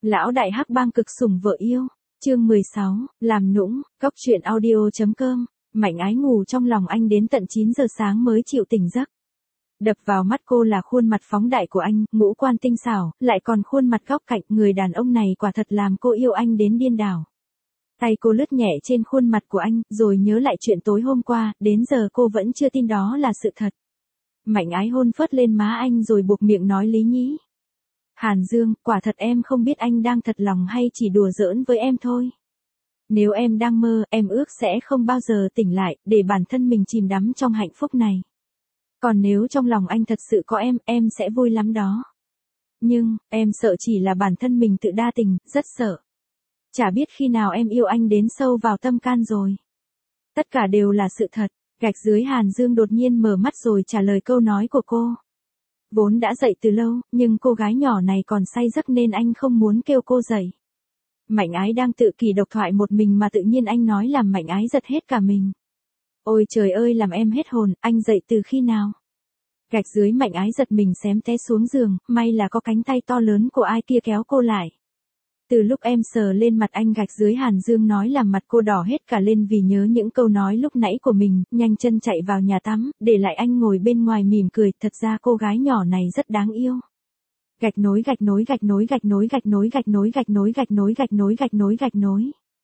Lão đại hắc bang cực sủng vợ yêu. Chương 16, làm nũng, cóc truyện audio.com. Mạnh Ái ngủ trong lòng anh đến tận 9 giờ sáng mới chịu tỉnh giấc. Đập vào mắt cô là khuôn mặt phóng đại của anh, ngũ quan tinh xảo, lại còn khuôn mặt góc cạnh, người đàn ông này quả thật làm cô yêu anh đến điên đảo. Tay cô lướt nhẹ trên khuôn mặt của anh, rồi nhớ lại chuyện tối hôm qua, đến giờ cô vẫn chưa tin đó là sự thật. Mạnh Ái hôn phớt lên má anh rồi buộc miệng nói lý nhí. Hàn Dương, quả thật em không biết anh đang thật lòng hay chỉ đùa giỡn với em thôi. Nếu em đang mơ, em ước sẽ không bao giờ tỉnh lại, để bản thân mình chìm đắm trong hạnh phúc này. Còn nếu trong lòng anh thật sự có em sẽ vui lắm đó. Nhưng, em sợ chỉ là bản thân mình tự đa tình, rất sợ. Chả biết khi nào em yêu anh đến sâu vào tâm can rồi. Tất cả đều là sự thật. Gạch dưới Hàn Dương đột nhiên mở mắt rồi trả lời câu nói của cô. Vốn đã dậy từ lâu, nhưng cô gái nhỏ này còn say giấc nên anh không muốn kêu cô dậy. Mạnh Ái đang tự kỷ độc thoại một mình mà tự nhiên anh nói làm Mạnh Ái giật hết cả mình. Ôi trời ơi làm em hết hồn, anh dậy từ khi nào? Gạch dưới Mạnh Ái giật mình xém té xuống giường, may là có cánh tay to lớn của ai kia kéo cô lại. Từ lúc em sờ lên mặt anh, gạch dưới Hàn Dương nói làm mặt cô đỏ hết cả lên vì nhớ những câu nói lúc nãy của mình, nhanh chân chạy vào nhà tắm, để lại anh ngồi bên ngoài mỉm cười, thật ra cô gái nhỏ này rất đáng yêu. Gạch nối gạch nối gạch nối gạch nối gạch nối gạch nối gạch nối gạch nối gạch nối gạch nối gạch nối.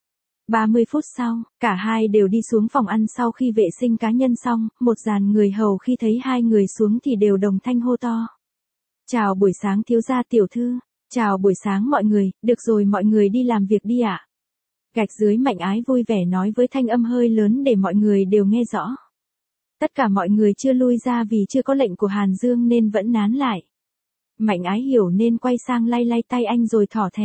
30 phút sau, cả hai đều đi xuống phòng ăn sau khi vệ sinh cá nhân xong, một dàn người hầu khi thấy hai người xuống thì đều đồng thanh hô to. Chào buổi sáng thiếu gia tiểu thư. Chào buổi sáng mọi người, được rồi mọi người đi làm việc đi ạ. Gạch dưới Mạnh Ái vui vẻ nói với thanh âm hơi lớn để mọi người đều nghe rõ. Tất cả mọi người chưa lui ra vì chưa có lệnh của Hàn Dương nên vẫn nán lại. Mạnh Ái hiểu nên quay sang lay lay tay anh rồi thỏ thẻ.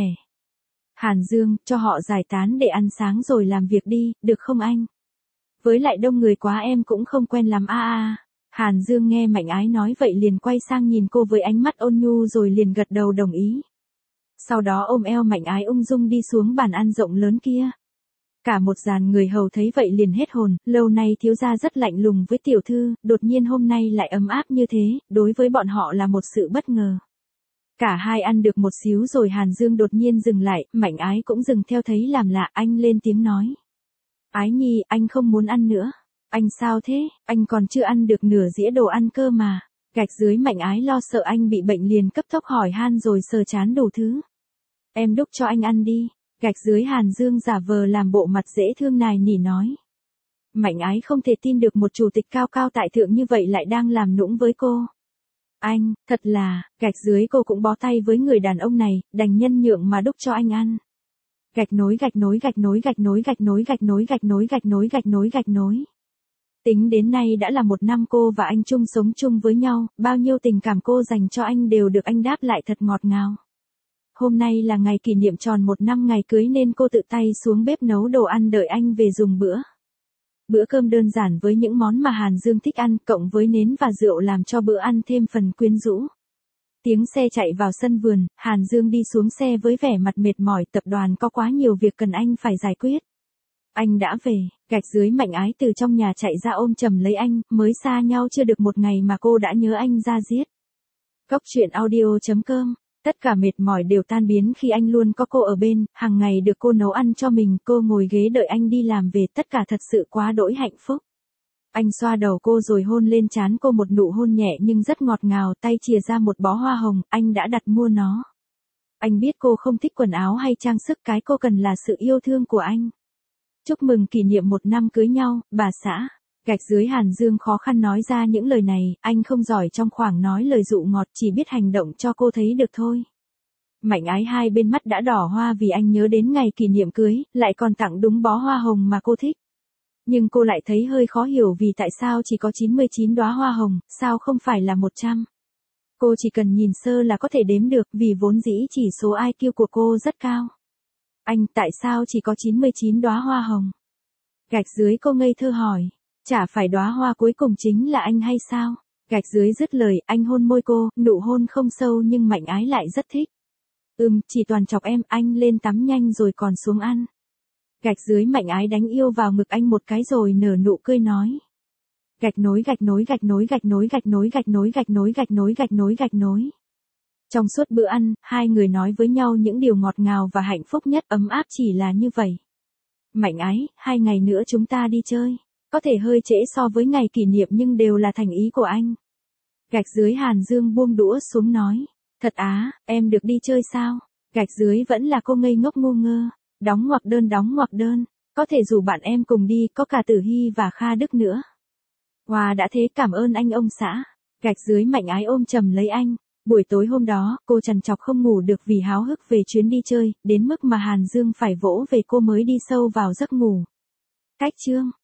Hàn Dương, cho họ giải tán để ăn sáng rồi làm việc đi, được không anh? Với lại đông người quá em cũng không quen lắm a. Hàn Dương nghe Mạnh Ái nói vậy liền quay sang nhìn cô với ánh mắt ôn nhu rồi liền gật đầu đồng ý. Sau đó ôm eo Mạnh Ái ung dung đi xuống bàn ăn rộng lớn kia. Cả một dàn người hầu thấy vậy liền hết hồn, lâu nay thiếu gia rất lạnh lùng với tiểu thư, đột nhiên hôm nay lại ấm áp như thế, đối với bọn họ là một sự bất ngờ. Cả hai ăn được một xíu rồi Hàn Dương đột nhiên dừng lại, Mạnh Ái cũng dừng theo thấy làm lạ, anh lên tiếng nói. Ái Nhi, anh không muốn ăn nữa. Anh sao thế, anh còn chưa ăn được nửa dĩa đồ ăn cơ mà. Gạch dưới Mạnh Ái lo sợ anh bị bệnh liền cấp tốc hỏi han rồi sờ chán đủ thứ. Em đút cho anh ăn đi. Gạch dưới Hàn Dương giả vờ làm bộ mặt dễ thương nài nỉ nói. Mạnh Ái không thể tin được một chủ tịch cao cao tại thượng như vậy lại đang làm nũng với cô. Anh, thật là, gạch dưới cô cũng bó tay với người đàn ông này, đành nhân nhượng mà đút cho anh ăn. Gạch nối gạch nối gạch nối gạch nối gạch nối gạch nối gạch nối gạch nối gạch nối gạch nối. Tính đến nay đã là 1 năm cô và anh chung sống chung với nhau, bao nhiêu tình cảm cô dành cho anh đều được anh đáp lại thật ngọt ngào. Hôm nay là ngày kỷ niệm tròn 1 năm ngày cưới nên cô tự tay xuống bếp nấu đồ ăn đợi anh về dùng bữa. Bữa cơm đơn giản với những món mà Hàn Dương thích ăn cộng với nến và rượu làm cho bữa ăn thêm phần quyến rũ. Tiếng xe chạy vào sân vườn, Hàn Dương đi xuống xe với vẻ mặt mệt mỏi, tập đoàn có quá nhiều việc cần anh phải giải quyết. Anh đã về, gạch dưới Mạnh Ái từ trong nhà chạy ra ôm chầm lấy anh, mới xa nhau chưa được 1 ngày mà cô đã nhớ anh ra giết. Cóc truyện audio.com. Tất cả mệt mỏi đều tan biến khi anh luôn có cô ở bên, hàng ngày được cô nấu ăn cho mình, cô ngồi ghế đợi anh đi làm về, tất cả thật sự quá đỗi hạnh phúc. Anh xoa đầu cô rồi hôn lên trán cô một nụ hôn nhẹ nhưng rất ngọt ngào, tay chìa ra một bó hoa hồng, anh đã đặt mua nó. Anh biết cô không thích quần áo hay trang sức, cái cô cần là sự yêu thương của anh. Chúc mừng kỷ niệm 1 năm cưới nhau, bà xã. Gạch dưới Hàn Dương khó khăn nói ra những lời này, anh không giỏi trong khoảng nói lời dụ ngọt, chỉ biết hành động cho cô thấy được thôi. Mạnh Ái hai bên mắt đã đỏ hoa vì anh nhớ đến ngày kỷ niệm cưới, lại còn tặng đúng bó hoa hồng mà cô thích. Nhưng cô lại thấy hơi khó hiểu vì tại sao chỉ có 99 đóa hoa hồng, sao không phải là 100. Cô chỉ cần nhìn sơ là có thể đếm được vì vốn dĩ chỉ số IQ của cô rất cao. Anh tại sao chỉ có 99 đóa hoa hồng? Gạch dưới cô ngây thơ hỏi. Chả phải đóa hoa cuối cùng chính là anh hay sao? Gạch dưới dứt lời, anh hôn môi cô, nụ hôn không sâu nhưng Mạnh Ái lại rất thích. Chỉ toàn chọc em, anh lên tắm nhanh rồi còn xuống ăn. Gạch dưới Mạnh Ái đánh yêu vào ngực anh một cái rồi nở nụ cười nói. Gạch nối gạch nối gạch nối gạch nối gạch nối gạch nối gạch nối gạch nối gạch nối gạch nối. Trong suốt bữa ăn, hai người nói với nhau những điều ngọt ngào và hạnh phúc nhất, ấm áp chỉ là như vậy. Mạnh ái, 2 ngày nữa chúng ta đi chơi. Có thể hơi trễ so với ngày kỷ niệm nhưng đều là thành ý của anh. Gạch dưới Hàn Dương buông đũa xuống nói. Thật á, em được đi chơi sao? Gạch dưới vẫn là cô ngây ngốc ngu ngơ. Đóng ngoặc đơn. Có thể rủ bạn em cùng đi, có cả Tử Hy và Kha Đức nữa. Wow, đã thế cảm ơn anh ông xã. Gạch dưới Mạnh ái ôm chầm lấy anh. Buổi tối hôm đó, cô trằn trọc không ngủ được vì háo hức về chuyến đi chơi, đến mức mà Hàn Dương phải vỗ về cô mới đi sâu vào giấc ngủ. Cách chương